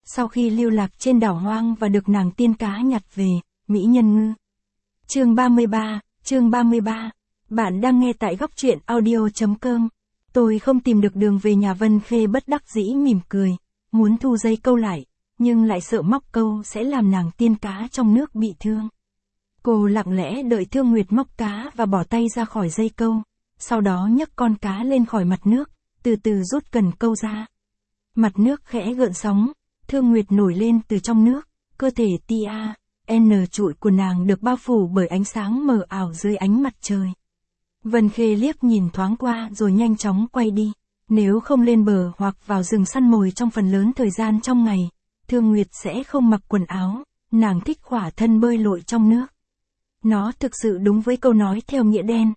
sau khi lưu lạc trên đảo hoang và được nàng tiên cá nhặt về, mỹ nhân ngư. Chương 33. Bạn đang nghe tại góc truyện audio.com. Tôi không tìm được đường về nhà. Vân Khê bất đắc dĩ mỉm cười, muốn thu dây câu lại, nhưng lại sợ móc câu sẽ làm nàng tiên cá trong nước bị thương. Cô lặng lẽ đợi Thương Nguyệt móc cá và bỏ tay ra khỏi dây câu, sau đó nhấc con cá lên khỏi mặt nước, từ từ rút cần câu ra. Mặt nước khẽ gợn sóng, Thương Nguyệt nổi lên từ trong nước, cơ thể N trụi của nàng được bao phủ bởi ánh sáng mờ ảo dưới ánh mặt trời. Vân Khê liếc nhìn thoáng qua rồi nhanh chóng quay đi. Nếu không lên bờ hoặc vào rừng săn mồi trong phần lớn thời gian trong ngày, Thương Nguyệt sẽ không mặc quần áo, nàng thích khỏa thân bơi lội trong nước. Nó thực sự đúng với câu nói theo nghĩa đen,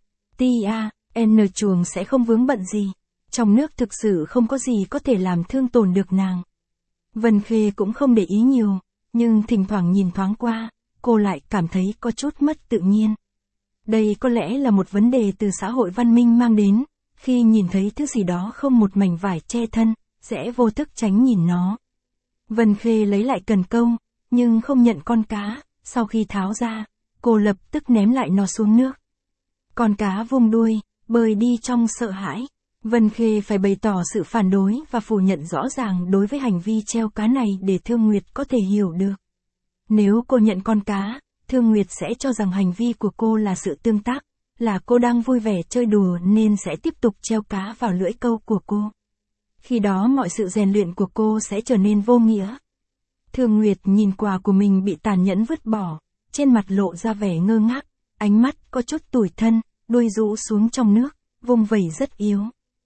N chuồng sẽ không vướng bận gì. Trong nước thực sự không có gì có thể làm thương tổn được nàng. Vân Khê cũng không để ý nhiều, nhưng thỉnh thoảng nhìn thoáng qua, cô lại cảm thấy có chút mất tự nhiên. Đây có lẽ là một vấn đề từ xã hội văn minh mang đến, khi nhìn thấy thứ gì đó không một mảnh vải che thân, sẽ vô thức tránh nhìn nó. Vân Khê lấy lại cần câu, nhưng không nhận con cá, sau khi tháo ra, cô lập tức ném lại nó xuống nước. Con cá vung đuôi, bơi đi trong sợ hãi. Vân Khê phải bày tỏ sự phản đối và phủ nhận rõ ràng đối với hành vi treo cá này để Thương Nguyệt có thể hiểu được. Nếu cô nhận con cá, Thương Nguyệt sẽ cho rằng hành vi của cô là sự tương tác, là cô đang vui vẻ chơi đùa nên sẽ tiếp tục treo cá vào lưỡi câu của cô. Khi đó mọi sự rèn luyện của cô sẽ trở nên vô nghĩa. Thương Nguyệt nhìn quà của mình bị tàn nhẫn vứt bỏ, trên mặt lộ ra vẻ ngơ ngác, ánh mắt có chút tủi thân, đuôi rũ xuống trong nước, vung vẩy rất yếu.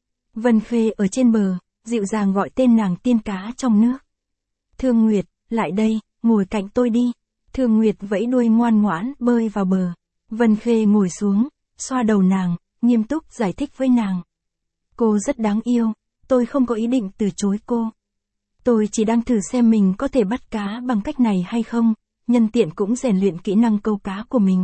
Vân Khê ở trên bờ, dịu dàng gọi tên nàng tiên cá trong nước. Thương Nguyệt, lại đây, ngồi cạnh tôi đi. Thương Nguyệt vẫy đuôi ngoan ngoãn bơi vào bờ. Vân Khê ngồi xuống, xoa đầu nàng, nghiêm túc giải thích với nàng. Cô rất đáng yêu, tôi không có ý định từ chối cô. Tôi chỉ đang thử xem mình có thể bắt cá bằng cách này hay không, nhân tiện cũng rèn luyện kỹ năng câu cá của mình.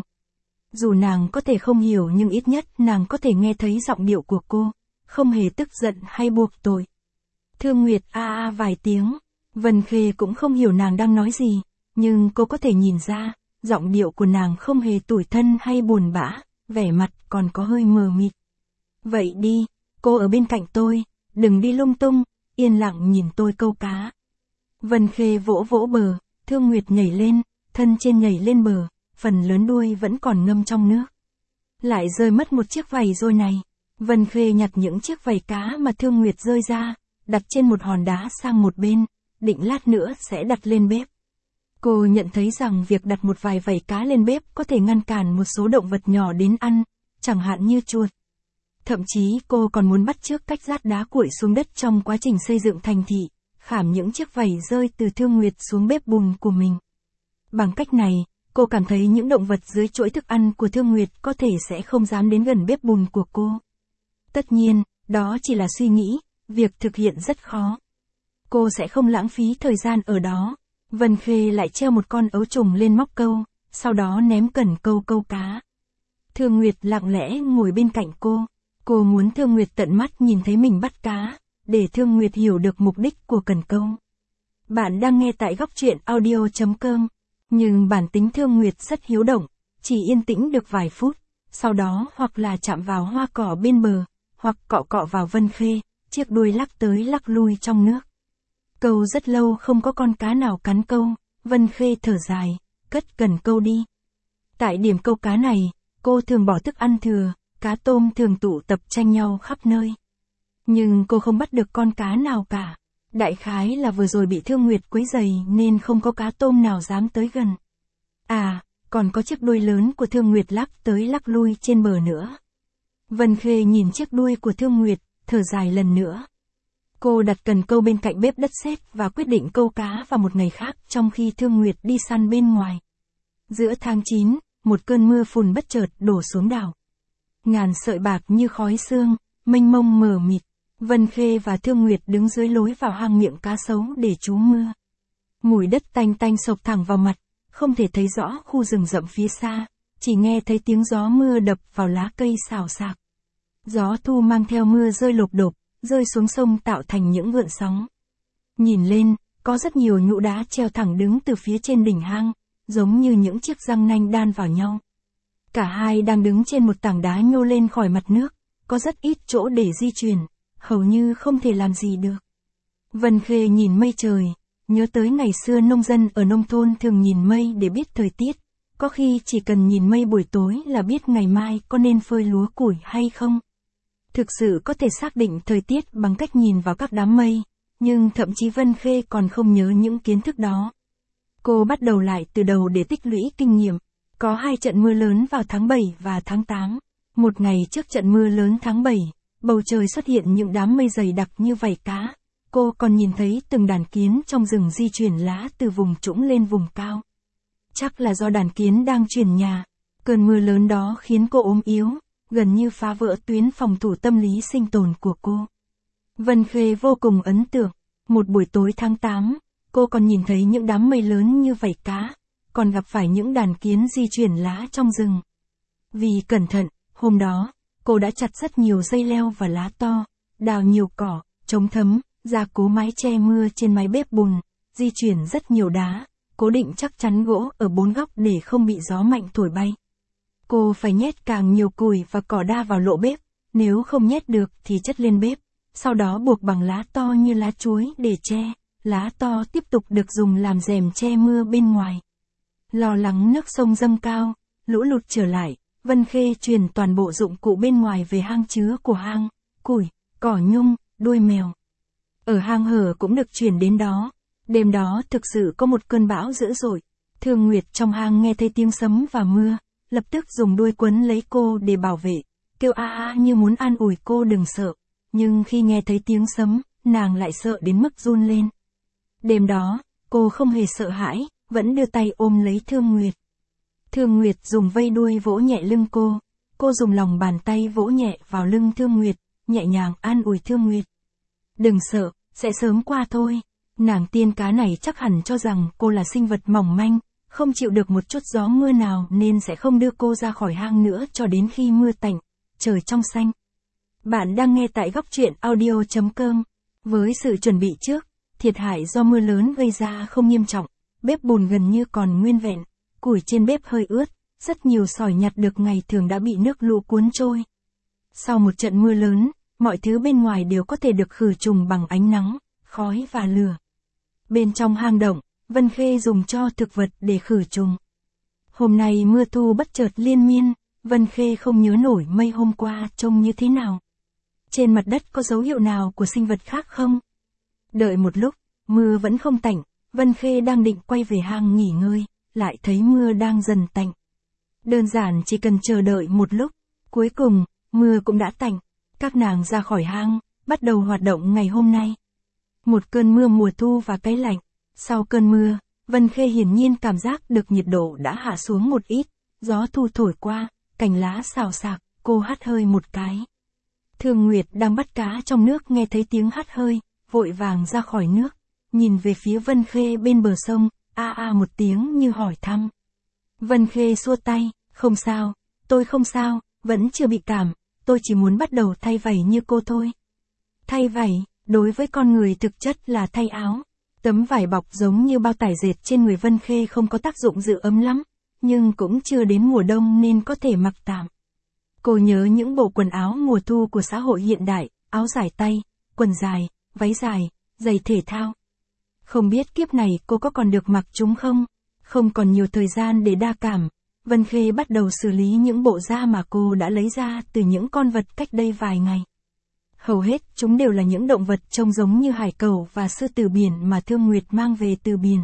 Dù nàng có thể không hiểu nhưng ít nhất nàng có thể nghe thấy giọng điệu của cô, không hề tức giận hay buộc tội. Thương Nguyệt vài tiếng, Vân Khê cũng không hiểu nàng đang nói gì, nhưng cô có thể nhìn ra, giọng điệu của nàng không hề tủi thân hay buồn bã, vẻ mặt còn có hơi mờ mịt. Vậy đi, cô ở bên cạnh tôi, đừng đi lung tung, yên lặng nhìn tôi câu cá. Vân Khê vỗ vỗ bờ, Thương Nguyệt nhảy lên, thân trên nhảy lên bờ, phần lớn đuôi vẫn còn ngâm trong nước. Lại rơi mất một chiếc vảy rồi này. Vân Khê nhặt những chiếc vảy cá mà Thương Nguyệt rơi ra, đặt trên một hòn đá sang một bên, định lát nữa sẽ đặt lên bếp. Cô nhận thấy rằng việc đặt một vài vảy cá lên bếp có thể ngăn cản một số động vật nhỏ đến ăn, chẳng hạn như chuột. Thậm chí cô còn muốn bắt chước cách rát đá cuội xuống đất trong quá trình xây dựng thành thị, khảm những chiếc vảy rơi từ Thương Nguyệt xuống bếp bùn của mình. Bằng cách này, cô cảm thấy những động vật dưới chuỗi thức ăn của Thương Nguyệt có thể sẽ không dám đến gần bếp bùn của cô. Tất nhiên, đó chỉ là suy nghĩ, việc thực hiện rất khó. Cô sẽ không lãng phí thời gian ở đó. Vân Khê lại treo một con ấu trùng lên móc câu, sau đó ném cần câu cá. Thương Nguyệt lặng lẽ ngồi bên cạnh cô. Cô muốn Thương Nguyệt tận mắt nhìn thấy mình bắt cá, để Thương Nguyệt hiểu được mục đích của cần câu. Bạn đang nghe tại góc truyện audio.com, nhưng bản tính Thương Nguyệt rất hiếu động, chỉ yên tĩnh được vài phút, sau đó hoặc là chạm vào hoa cỏ bên bờ, hoặc cọ cọ vào Vân Khê, chiếc đuôi lắc tới lắc lui trong nước. Câu rất lâu không có con cá nào cắn câu, Vân Khê thở dài, cất cần câu đi. Tại điểm câu cá này, cô thường bỏ thức ăn thừa, cá tôm thường tụ tập tranh nhau khắp nơi. Nhưng cô không bắt được con cá nào cả. Đại khái là vừa rồi bị Thương Nguyệt quấy rầy nên không có cá tôm nào dám tới gần. Còn có chiếc đuôi lớn của Thương Nguyệt lắc tới lắc lui trên bờ nữa. Vân Khê nhìn chiếc đuôi của Thương Nguyệt, thở dài lần nữa. Cô đặt cần câu bên cạnh bếp đất sét và quyết định câu cá vào một ngày khác trong khi Thương Nguyệt đi săn bên ngoài. Giữa tháng 9, một cơn mưa phùn bất chợt đổ xuống đảo. Ngàn sợi bạc như khói sương, mênh mông mờ mịt. Vân Khê và Thương Nguyệt đứng dưới lối vào hang miệng cá sấu để trú mưa. Mùi đất tanh tanh xộc thẳng vào mặt, không thể thấy rõ khu rừng rậm phía xa, chỉ nghe thấy tiếng gió mưa đập vào lá cây xào xạc. Gió thu mang theo mưa rơi lộp độp, rơi xuống sông tạo thành những gợn sóng. Nhìn lên, có rất nhiều nhũ đá treo thẳng đứng từ phía trên đỉnh hang, giống như những chiếc răng nanh đan vào nhau. Cả hai đang đứng trên một tảng đá nhô lên khỏi mặt nước, có rất ít chỗ để di chuyển, hầu như không thể làm gì được. Vân Khê nhìn mây trời, nhớ tới ngày xưa nông dân ở nông thôn thường nhìn mây để biết thời tiết, có khi chỉ cần nhìn mây buổi tối là biết ngày mai có nên phơi lúa củi hay không. Thực sự có thể xác định thời tiết bằng cách nhìn vào các đám mây, nhưng thậm chí Vân Khê còn không nhớ những kiến thức đó. Cô bắt đầu lại từ đầu để tích lũy kinh nghiệm. Có 2 trận mưa lớn vào tháng 7 và tháng 8. Một ngày trước trận mưa lớn tháng 7, bầu trời xuất hiện những đám mây dày đặc như vảy cá. Cô còn nhìn thấy từng đàn kiến trong rừng di chuyển lá từ vùng trũng lên vùng cao. Chắc là do đàn kiến đang chuyển nhà. Cơn mưa lớn đó khiến cô ốm yếu, gần như phá vỡ tuyến phòng thủ tâm lý sinh tồn của cô. Vân Khê vô cùng ấn tượng. Một buổi tối tháng 8, cô còn nhìn thấy những đám mây lớn như vảy cá, còn gặp phải những đàn kiến di chuyển lá trong rừng. Vì cẩn thận, hôm đó, cô đã chặt rất nhiều dây leo và lá to, đào nhiều cỏ, chống thấm, gia cố mái che mưa trên mái bếp bùn, di chuyển rất nhiều đá, cố định chắc chắn gỗ ở 4 góc để không bị gió mạnh thổi bay. Cô phải nhét càng nhiều củi và cỏ đa vào lỗ bếp, nếu không nhét được thì chất lên bếp, sau đó buộc bằng lá to như lá chuối để che, lá to tiếp tục được dùng làm rèm che mưa bên ngoài. Lo lắng nước sông dâng cao, lũ lụt trở lại, Vân Khê truyền toàn bộ dụng cụ bên ngoài về hang chứa của hang, củi, cỏ nhung, đuôi mèo. Ở hang hở cũng được chuyển đến đó. Đêm đó thực sự có một cơn bão dữ dội. Thương Nguyệt trong hang nghe thấy tiếng sấm và mưa, lập tức dùng đuôi quấn lấy cô để bảo vệ, kêu a a như muốn an ủi cô đừng sợ. Nhưng khi nghe thấy tiếng sấm, nàng lại sợ đến mức run lên. Đêm đó, cô không hề sợ hãi, vẫn đưa tay ôm lấy Thương Nguyệt. Thương Nguyệt dùng vây đuôi vỗ nhẹ lưng cô dùng lòng bàn tay vỗ nhẹ vào lưng Thương Nguyệt, nhẹ nhàng an ủi Thương Nguyệt. Đừng sợ, sẽ sớm qua thôi. Nàng tiên cá này chắc hẳn cho rằng cô là sinh vật mỏng manh, không chịu được một chút gió mưa nào nên sẽ không đưa cô ra khỏi hang nữa cho đến khi mưa tạnh, trời trong xanh. Bạn đang nghe tại góc truyện audio.com. Với sự chuẩn bị trước, thiệt hại do mưa lớn gây ra không nghiêm trọng, bếp bùn gần như còn nguyên vẹn, củi trên bếp hơi ướt, rất nhiều sỏi nhặt được ngày thường đã bị nước lũ cuốn trôi. Sau một trận mưa lớn, mọi thứ bên ngoài đều có thể được khử trùng bằng ánh nắng, khói và lửa. Bên trong hang động, Vân Khê dùng tro thực vật để khử trùng. Hôm nay mưa thu bất chợt liên miên, Vân Khê không nhớ nổi mây hôm qua trông như thế nào. Trên mặt đất có dấu hiệu nào của sinh vật khác không? Đợi một lúc, mưa vẫn không tạnh, Vân Khê đang định quay về hang nghỉ ngơi, lại thấy mưa đang dần tạnh. Đơn giản chỉ cần chờ đợi một lúc, cuối cùng, mưa cũng đã tạnh. Các nàng ra khỏi hang, bắt đầu hoạt động ngày hôm nay. Một cơn mưa mùa thu và cái lạnh. Sau cơn mưa, Vân Khê hiển nhiên cảm giác được nhiệt độ đã hạ xuống một ít, gió thu thổi qua, cành lá xào xạc, cô hắt hơi một cái. Thương Nguyệt đang bắt cá trong nước nghe thấy tiếng hắt hơi, vội vàng ra khỏi nước, nhìn về phía Vân Khê bên bờ sông, a a một tiếng như hỏi thăm. Vân Khê xua tay, không sao, tôi không sao, vẫn chưa bị cảm, tôi chỉ muốn bắt đầu thay vảy như cô thôi. Thay vảy, đối với con người thực chất là thay áo. Tấm vải bọc giống như bao tải dệt trên người Vân Khê không có tác dụng giữ ấm lắm, nhưng cũng chưa đến mùa đông nên có thể mặc tạm. Cô nhớ những bộ quần áo mùa thu của xã hội hiện đại, áo dài tay, quần dài, váy dài, giày thể thao. Không biết kiếp này cô có còn được mặc chúng không? Không còn nhiều thời gian để đa cảm, Vân Khê bắt đầu xử lý những bộ da mà cô đã lấy ra từ những con vật cách đây vài ngày. Hầu hết chúng đều là những động vật trông giống như hải cẩu và sư tử biển mà Thương Nguyệt mang về từ biển.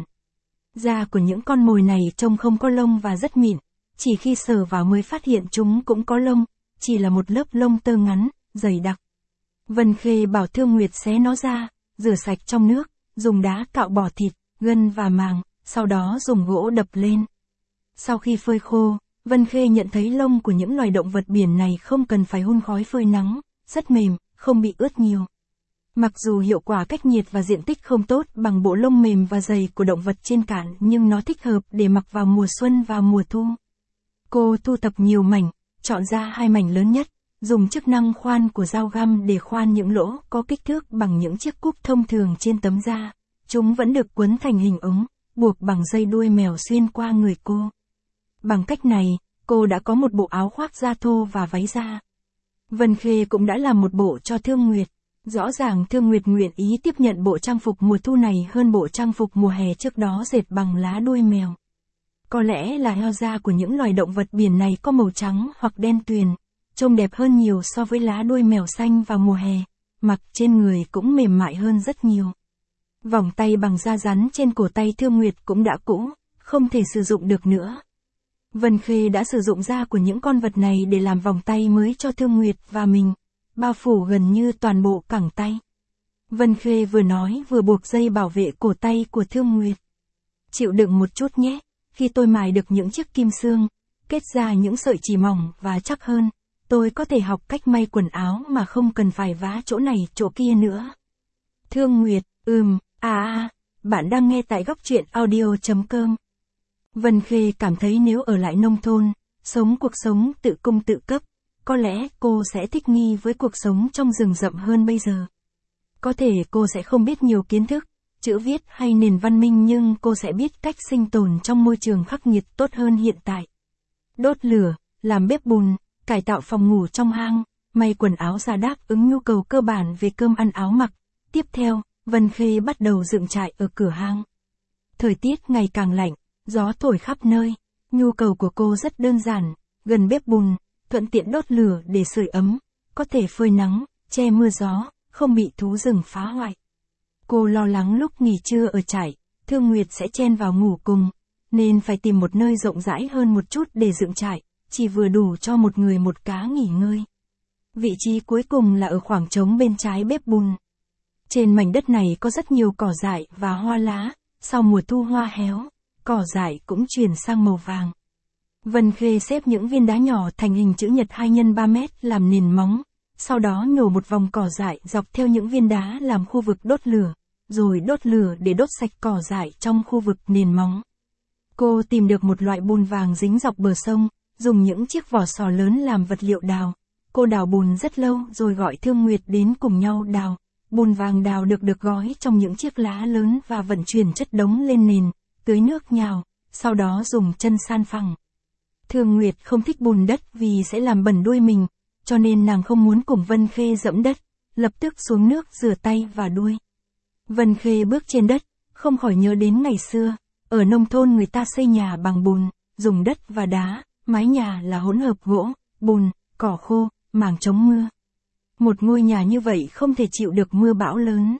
Da của những con mồi này trông không có lông và rất mịn, chỉ khi sờ vào mới phát hiện chúng cũng có lông, chỉ là một lớp lông tơ ngắn, dày đặc. Vân Khê bảo Thương Nguyệt xé nó ra, rửa sạch trong nước, dùng đá cạo bỏ thịt, gân và màng, sau đó dùng gỗ đập lên. Sau khi phơi khô, Vân Khê nhận thấy lông của những loài động vật biển này không cần phải hun khói phơi nắng, rất mềm, không bị ướt nhiều. Mặc dù hiệu quả cách nhiệt và diện tích không tốt bằng bộ lông mềm và dày của động vật trên cạn nhưng nó thích hợp để mặc vào mùa xuân và mùa thu. Cô thu thập nhiều mảnh, chọn ra 2 mảnh lớn nhất, dùng chức năng khoan của dao găm để khoan những lỗ có kích thước bằng những chiếc cúp thông thường trên tấm da, Chúng vẫn được quấn thành hình ống, buộc bằng dây đuôi mèo xuyên qua người cô. Bằng cách này, cô đã có một bộ áo khoác da thô và váy da. Vân Khê cũng đã làm một bộ cho Thương Nguyệt. Rõ ràng Thương Nguyệt nguyện ý tiếp nhận bộ trang phục mùa thu này hơn bộ trang phục mùa hè trước đó dệt bằng lá đuôi mèo. Có lẽ là heo da của những loài động vật biển này có màu trắng hoặc đen tuyền, trông đẹp hơn nhiều so với lá đuôi mèo xanh vào mùa hè, mặc trên người cũng mềm mại hơn rất nhiều. Vòng tay bằng da rắn trên cổ tay Thương Nguyệt cũng đã cũ, không thể sử dụng được nữa. Vân Khê đã sử dụng da của những con vật này để làm vòng tay mới cho Thương Nguyệt và mình, bao phủ gần như toàn bộ cẳng tay. Vân Khê vừa nói vừa buộc dây bảo vệ cổ tay của Thương Nguyệt. Chịu đựng một chút nhé, khi tôi mài được những chiếc kim xương, kết ra những sợi chỉ mỏng và chắc hơn, tôi có thể học cách may quần áo mà không cần phải vá chỗ này chỗ kia nữa. Thương Nguyệt, bạn đang nghe tại góc truyện audio.com. Vân Khê cảm thấy nếu ở lại nông thôn, sống cuộc sống tự cung tự cấp, có lẽ cô sẽ thích nghi với cuộc sống trong rừng rậm hơn bây giờ. Có thể cô sẽ không biết nhiều kiến thức, chữ viết hay nền văn minh nhưng cô sẽ biết cách sinh tồn trong môi trường khắc nghiệt tốt hơn hiện tại. Đốt lửa, làm bếp bùn, cải tạo phòng ngủ trong hang, may quần áo ra đáp ứng nhu cầu cơ bản về cơm ăn áo mặc. Tiếp theo, Vân Khê bắt đầu dựng trại ở cửa hang. Thời tiết ngày càng lạnh, gió thổi khắp nơi, nhu cầu của cô rất đơn giản, gần bếp bùn, thuận tiện đốt lửa để sưởi ấm, có thể phơi nắng, che mưa gió, không bị thú rừng phá hoại. Cô lo lắng lúc nghỉ trưa ở trại, Thương Nguyệt sẽ chen vào ngủ cùng, nên phải tìm một nơi rộng rãi hơn một chút để dựng trại, chỉ vừa đủ cho một người một cá nghỉ ngơi. Vị trí cuối cùng là ở khoảng trống bên trái bếp bùn. Trên mảnh đất này có rất nhiều cỏ dại và hoa lá, sau mùa thu hoa héo, cỏ dại cũng chuyển sang màu vàng. Vân Khê xếp những viên đá nhỏ thành hình chữ nhật 2x3 mét làm nền móng, sau đó nhổ một vòng cỏ dại dọc theo những viên đá làm khu vực đốt lửa, rồi đốt lửa để đốt sạch cỏ dại trong khu vực nền móng. Cô tìm được một loại bùn vàng dính dọc bờ sông, dùng những chiếc vỏ sò lớn làm vật liệu đào. Cô đào bùn rất lâu rồi gọi Thương Nguyệt đến cùng nhau đào. Bùn vàng đào được gói trong những chiếc lá lớn và vận chuyển chất đống lên nền, tưới nước nhào, sau đó dùng chân san phẳng. Thương Nguyệt không thích bùn đất vì sẽ làm bẩn đuôi mình, cho nên nàng không muốn cùng Vân Khê dẫm đất, lập tức xuống nước rửa tay và đuôi. Vân Khê bước trên đất, không khỏi nhớ đến ngày xưa, ở nông thôn người ta xây nhà bằng bùn, dùng đất và đá, mái nhà là hỗn hợp gỗ, bùn, cỏ khô, màng chống mưa. Một ngôi nhà như vậy không thể chịu được mưa bão lớn.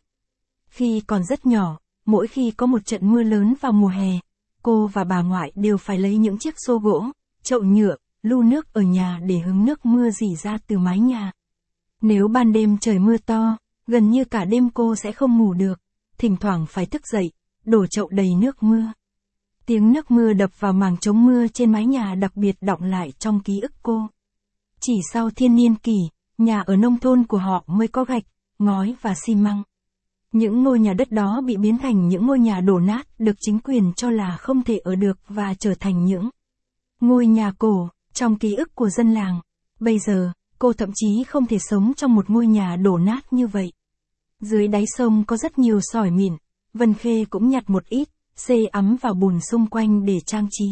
Khi còn rất nhỏ, mỗi khi có một trận mưa lớn vào mùa hè, cô và bà ngoại đều phải lấy những chiếc xô gỗ, chậu nhựa, lu nước ở nhà để hứng nước mưa rỉ ra từ mái nhà. Nếu ban đêm trời mưa to, gần như cả đêm cô sẽ không ngủ được, thỉnh thoảng phải thức dậy, đổ chậu đầy nước mưa. Tiếng nước mưa đập vào màng chống mưa trên mái nhà đặc biệt đọng lại trong ký ức cô. Chỉ sau thiên niên kỷ, nhà ở nông thôn của họ mới có gạch, ngói và xi măng. Những ngôi nhà đất đó bị biến thành những ngôi nhà đổ nát được chính quyền cho là không thể ở được và trở thành những ngôi nhà cổ, trong ký ức của dân làng. Bây giờ, cô thậm chí không thể sống trong một ngôi nhà đổ nát như vậy. Dưới đáy sông có rất nhiều sỏi mịn, Vân Khê cũng nhặt một ít, xê ấm vào bùn xung quanh để trang trí.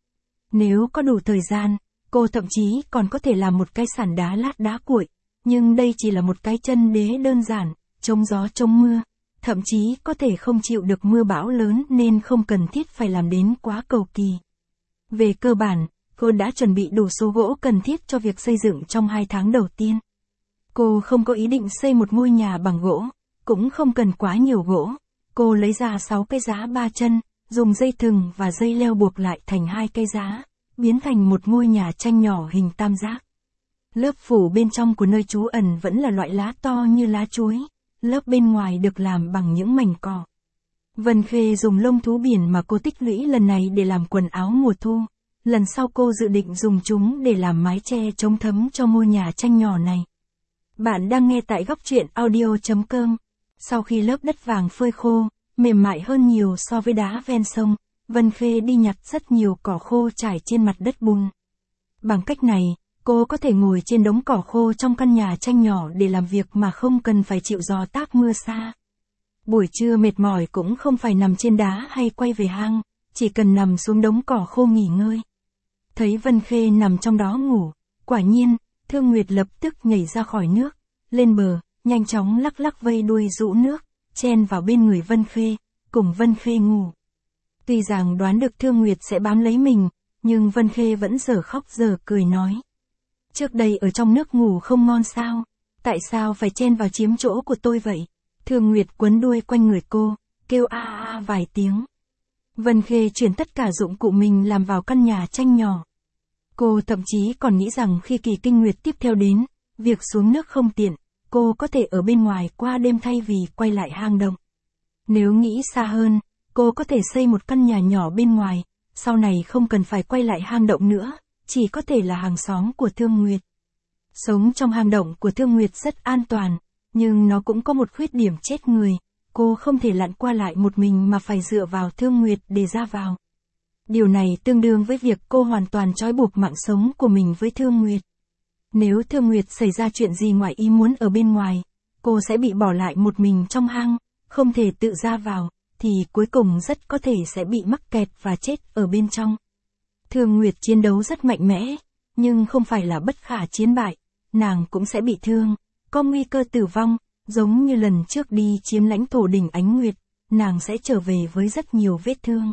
Nếu có đủ thời gian, cô thậm chí còn có thể làm một cái sàn đá lát đá cuội, nhưng đây chỉ là một cái chân đế đơn giản, chống gió chống mưa, thậm chí có thể không chịu được mưa bão lớn nên không cần thiết phải làm đến quá cầu kỳ. Về cơ bản, cô đã chuẩn bị đủ số gỗ cần thiết cho việc xây dựng trong 2 tháng đầu tiên. Cô không có ý định xây một ngôi nhà bằng gỗ, cũng không cần quá nhiều gỗ. Cô lấy ra 6 cái giá 3 chân, dùng dây thừng và dây leo buộc lại thành 2 cây giá, biến thành một ngôi nhà tranh nhỏ hình tam giác. Lớp phủ bên trong của nơi trú ẩn vẫn là loại lá to như lá chuối, lớp bên ngoài được làm bằng những mảnh cỏ. Vân Khê dùng lông thú biển mà cô tích lũy lần này để làm quần áo mùa thu, lần sau cô dự định dùng chúng để làm mái che chống thấm cho ngôi nhà tranh nhỏ này. Bạn đang nghe tại góc truyện audio.com. Sau khi lớp đất vàng phơi khô, mềm mại hơn nhiều so với đá ven sông, Vân Khê đi nhặt rất nhiều cỏ khô trải trên mặt đất bùn. Bằng cách này, cô có thể ngồi trên đống cỏ khô trong căn nhà tranh nhỏ để làm việc mà không cần phải chịu gió táp mưa xa. Buổi trưa mệt mỏi cũng không phải nằm trên đá hay quay về hang, chỉ cần nằm xuống đống cỏ khô nghỉ ngơi. Thấy Vân Khê nằm trong đó ngủ, quả nhiên, Thương Nguyệt lập tức nhảy ra khỏi nước, lên bờ, nhanh chóng lắc lắc vây đuôi rũ nước, chen vào bên người Vân Khê, cùng Vân Khê ngủ. Tuy rằng đoán được Thương Nguyệt sẽ bám lấy mình, nhưng Vân Khê vẫn dở khóc dở cười nói. Trước đây ở trong nước ngủ không ngon sao? Tại sao phải chen vào chiếm chỗ của tôi vậy? Thương Nguyệt quấn đuôi quanh người cô, kêu a a vài tiếng. Vân Khê chuyển tất cả dụng cụ mình làm vào căn nhà tranh nhỏ. Cô thậm chí còn nghĩ rằng khi kỳ kinh nguyệt tiếp theo đến, việc xuống nước không tiện, cô có thể ở bên ngoài qua đêm thay vì quay lại hang động. Nếu nghĩ xa hơn, cô có thể xây một căn nhà nhỏ bên ngoài, sau này không cần phải quay lại hang động nữa, chỉ có thể là hàng xóm của Thương Nguyệt. Sống trong hang động của Thương Nguyệt rất an toàn, nhưng nó cũng có một khuyết điểm chết người, cô không thể lặn qua lại một mình mà phải dựa vào Thương Nguyệt để ra vào. Điều này tương đương với việc cô hoàn toàn trói buộc mạng sống của mình với Thương Nguyệt. Nếu Thương Nguyệt xảy ra chuyện gì ngoài ý muốn ở bên ngoài, cô sẽ bị bỏ lại một mình trong hang, không thể tự ra vào, thì cuối cùng rất có thể sẽ bị mắc kẹt và chết ở bên trong. Thương Nguyệt chiến đấu rất mạnh mẽ, nhưng không phải là bất khả chiến bại, nàng cũng sẽ bị thương, có nguy cơ tử vong, giống như lần trước đi chiếm lãnh thổ đỉnh Ánh Nguyệt, nàng sẽ trở về với rất nhiều vết thương.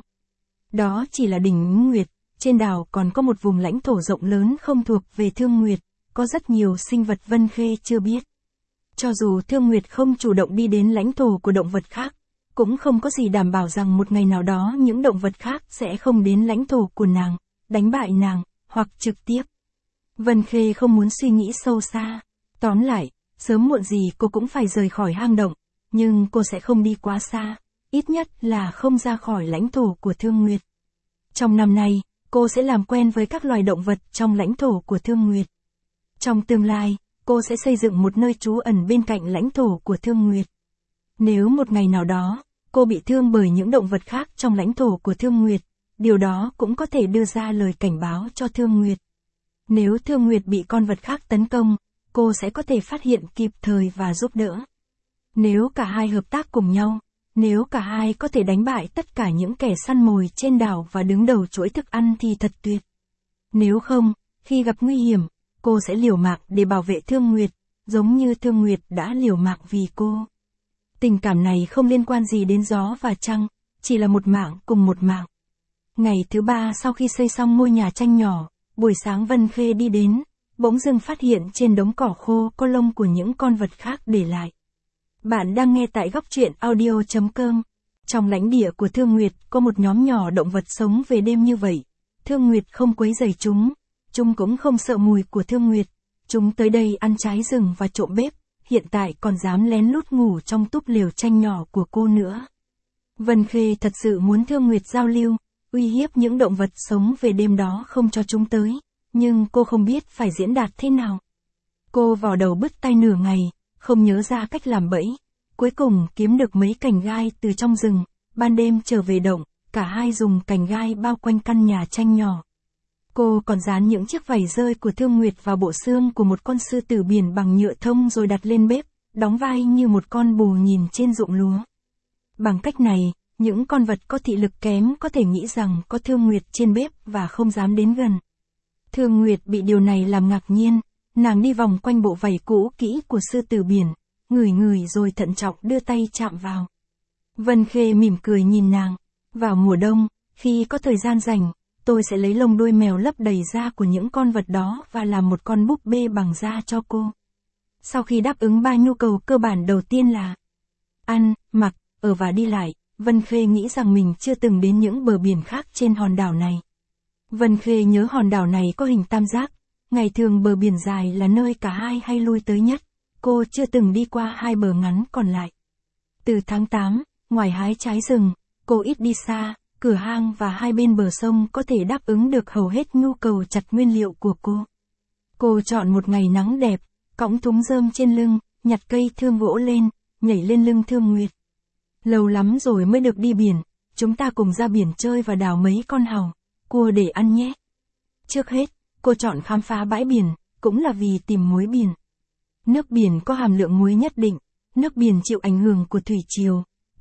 Đó chỉ là đỉnh Ánh Nguyệt, trên đảo còn có một vùng lãnh thổ rộng lớn không thuộc về Thương Nguyệt, có rất nhiều sinh vật Vân Khê chưa biết. Cho dù Thương Nguyệt không chủ động đi đến lãnh thổ của động vật khác, cũng không có gì đảm bảo rằng một ngày nào đó những động vật khác sẽ không đến lãnh thổ của nàng, đánh bại nàng, hoặc trực tiếp. Vân Khê không muốn suy nghĩ sâu xa. Tóm lại, sớm muộn gì cô cũng phải rời khỏi hang động, nhưng cô sẽ không đi quá xa, ít nhất là không ra khỏi lãnh thổ của Thương Nguyệt. Trong năm nay, cô sẽ làm quen với các loài động vật trong lãnh thổ của Thương Nguyệt. Trong tương lai, cô sẽ xây dựng một nơi trú ẩn bên cạnh lãnh thổ của Thương Nguyệt. Nếu một ngày nào đó, cô bị thương bởi những động vật khác trong lãnh thổ của Thương Nguyệt, điều đó cũng có thể đưa ra lời cảnh báo cho Thương Nguyệt. Nếu Thương Nguyệt bị con vật khác tấn công, cô sẽ có thể phát hiện kịp thời và giúp đỡ. Nếu cả hai hợp tác cùng nhau, nếu cả hai có thể đánh bại tất cả những kẻ săn mồi trên đảo và đứng đầu chuỗi thức ăn thì thật tuyệt. Nếu không, khi gặp nguy hiểm, cô sẽ liều mạng để bảo vệ Thương Nguyệt, giống như Thương Nguyệt đã liều mạng vì cô. Tình cảm này không liên quan gì đến gió và trăng, chỉ là một mạng cùng một mạng. Ngày thứ 3 sau khi xây xong ngôi nhà tranh nhỏ, buổi sáng Vân Khê đi đến, bỗng dưng phát hiện trên đống cỏ khô có lông của những con vật khác để lại. Bạn đang nghe tại góc truyện audio.com. Trong lãnh địa của Thương Nguyệt có một nhóm nhỏ động vật sống về đêm như vậy. Thương Nguyệt không quấy rầy chúng cũng không sợ mùi của Thương Nguyệt. Chúng tới đây ăn trái rừng và trộm bếp, hiện tại còn dám lén lút ngủ trong túp lều tranh nhỏ của cô nữa. Vân Khê thật sự muốn Thương Nguyệt giao lưu, uy hiếp những động vật sống về đêm đó không cho chúng tới, nhưng cô không biết phải diễn đạt thế nào. Cô vò đầu bứt tai nửa ngày, không nhớ ra cách làm bẫy, cuối cùng kiếm được mấy cành gai từ trong rừng, ban đêm trở về động, cả hai dùng cành gai bao quanh căn nhà tranh nhỏ. Cô còn dán những chiếc vảy rơi của Thương Nguyệt vào bộ xương của một con sư tử biển bằng nhựa thông rồi đặt lên bếp, đóng vai như một con bồ nhìn trên ruộng lúa. Bằng cách này, những con vật có thị lực kém có thể nghĩ rằng có Thương Nguyệt trên bếp và không dám đến gần. Thương Nguyệt bị điều này làm ngạc nhiên, nàng đi vòng quanh bộ vảy cũ kỹ của sư tử biển, ngửi rồi thận trọng đưa tay chạm vào. Vân Khê mỉm cười nhìn nàng. Vào mùa đông, khi có thời gian rảnh, tôi sẽ lấy lông đuôi mèo lấp đầy da của những con vật đó và làm một con búp bê bằng da cho cô. Sau khi đáp ứng 3 nhu cầu cơ bản đầu tiên là ăn, mặc, ở và đi lại, Vân Khê nghĩ rằng mình chưa từng đến những bờ biển khác trên hòn đảo này. Vân Khê nhớ hòn đảo này có hình tam giác, ngày thường bờ biển dài là nơi cả hai hay lui tới nhất, cô chưa từng đi qua hai bờ ngắn còn lại. Từ tháng 8, ngoài hái trái rừng, cô ít đi xa, cửa hang và hai bên bờ sông có thể đáp ứng được hầu hết nhu cầu chặt nguyên liệu của cô. Cô chọn một ngày nắng đẹp, cõng thúng rơm trên lưng, nhặt cây thương gỗ lên, nhảy lên lưng Thương Nguyệt. Lâu lắm rồi mới được đi biển, chúng ta cùng ra biển chơi và đào mấy con hàu, cua để ăn nhé. Trước hết, cô chọn khám phá bãi biển, cũng là vì tìm muối biển. Nước biển có hàm lượng muối nhất định, nước biển chịu ảnh hưởng của thủy triều,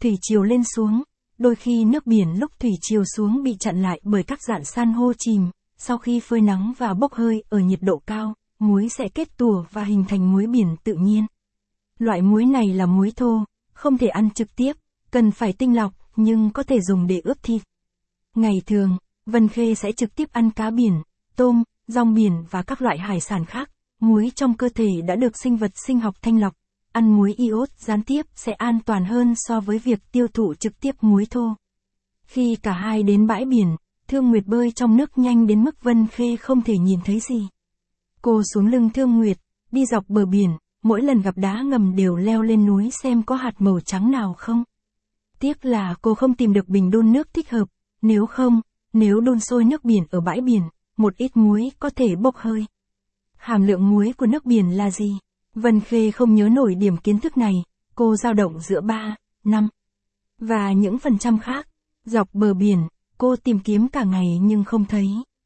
thủy triều lên xuống, đôi khi nước biển lúc thủy triều xuống bị chặn lại bởi các rạn san hô chìm, sau khi phơi nắng và bốc hơi ở nhiệt độ cao, muối sẽ kết tủa và hình thành muối biển tự nhiên. Loại muối này là muối thô, không thể ăn trực tiếp, cần phải tinh lọc, nhưng có thể dùng để ướp thịt. Ngày thường, Vân Khê sẽ trực tiếp ăn cá biển, tôm, rong biển và các loại hải sản khác. Muối trong cơ thể đã được sinh vật sinh học thanh lọc. Ăn muối iốt gián tiếp sẽ an toàn hơn so với việc tiêu thụ trực tiếp muối thô. Khi cả hai đến bãi biển, Thương Nguyệt bơi trong nước nhanh đến mức Vân Khê không thể nhìn thấy gì. Cô xuống lưng Thương Nguyệt, đi dọc bờ biển, mỗi lần gặp đá ngầm đều leo lên núi xem có hạt màu trắng nào không. Tiếc là cô không tìm được bình đun nước thích hợp, nếu đun sôi nước biển ở bãi biển, một ít muối có thể bốc hơi. Hàm lượng muối của nước biển là gì? Vân Khê không nhớ nổi điểm kiến thức này, cô dao động giữa 3, 5 và những phần trăm khác. Dọc bờ biển, cô tìm kiếm cả ngày nhưng không thấy.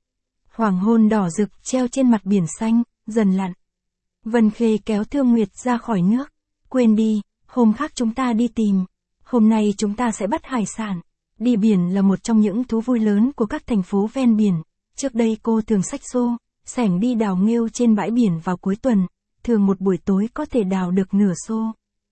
Hoàng hôn đỏ rực treo trên mặt biển xanh, dần lặn. Vân Khê kéo Thương Nguyệt ra khỏi nước. Quên đi, hôm khác chúng ta đi tìm. Hôm nay chúng ta sẽ bắt hải sản. Đi biển là một trong những thú vui lớn của các thành phố ven biển. Trước đây cô thường xách xô, xẻng đi đào nghêu trên bãi biển vào cuối tuần. Thường một buổi tối có thể đào được nửa xô.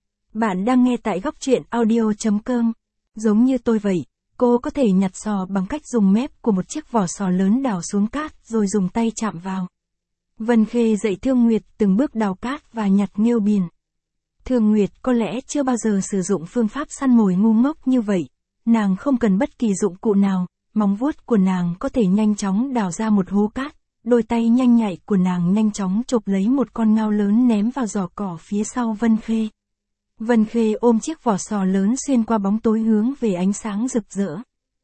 Bạn đang nghe tại góc truyện audio.com. Giống như tôi vậy, cô có thể nhặt sò bằng cách dùng mép của một chiếc vỏ sò lớn đào xuống cát rồi dùng tay chạm vào. Vân Khê dạy Thương Nguyệt từng bước đào cát và nhặt nghêu biển. Thương Nguyệt có lẽ chưa bao giờ sử dụng phương pháp săn mồi ngu ngốc như vậy. Nàng không cần bất kỳ dụng cụ nào, móng vuốt của nàng có thể nhanh chóng đào ra một hố cát. Đôi tay nhanh nhạy của nàng nhanh chóng chộp lấy một con ngao lớn ném vào giỏ cỏ phía sau Vân Khê. Vân Khê ôm chiếc vỏ sò lớn xuyên qua bóng tối hướng về ánh sáng rực rỡ.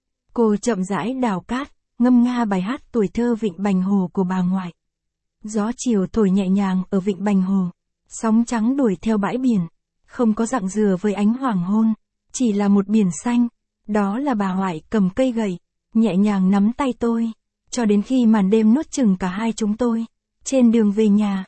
Cô chậm rãi đào cát, ngâm nga bài hát tuổi thơ Vịnh Bành Hồ của bà ngoại. Gió chiều thổi nhẹ nhàng ở Vịnh Bành Hồ, sóng trắng đuổi theo bãi biển, không có rặng dừa với ánh hoàng hôn, chỉ là một biển xanh. Đó là bà ngoại cầm cây gậy, nhẹ nhàng nắm tay tôi, cho đến khi màn đêm nuốt chửng cả hai chúng tôi. Trên đường về nhà,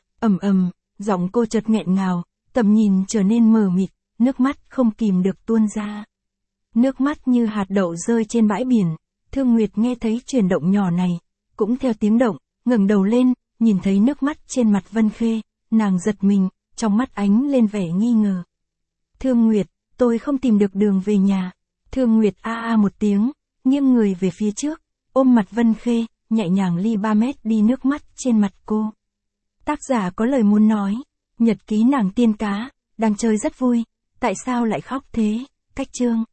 giọng cô chợt nghẹn ngào, tầm nhìn trở nên mờ mịt, nước mắt không kìm được tuôn ra. Nước mắt như hạt đậu rơi trên bãi biển. Thương Nguyệt nghe thấy chuyển động nhỏ này, cũng theo tiếng động, ngẩng đầu lên, nhìn thấy nước mắt trên mặt Vân Khê, nàng giật mình, trong mắt ánh lên vẻ nghi ngờ. Thương Nguyệt, tôi không tìm được đường về nhà. Thương Nguyệt a một tiếng, nghiêng người về phía trước, ôm mặt Vân Khê, nhẹ nhàng ly 3 mét đi nước mắt trên mặt cô. Tác giả có lời muốn nói, nhật ký nàng tiên cá, đang chơi rất vui, tại sao lại khóc thế, cách chương.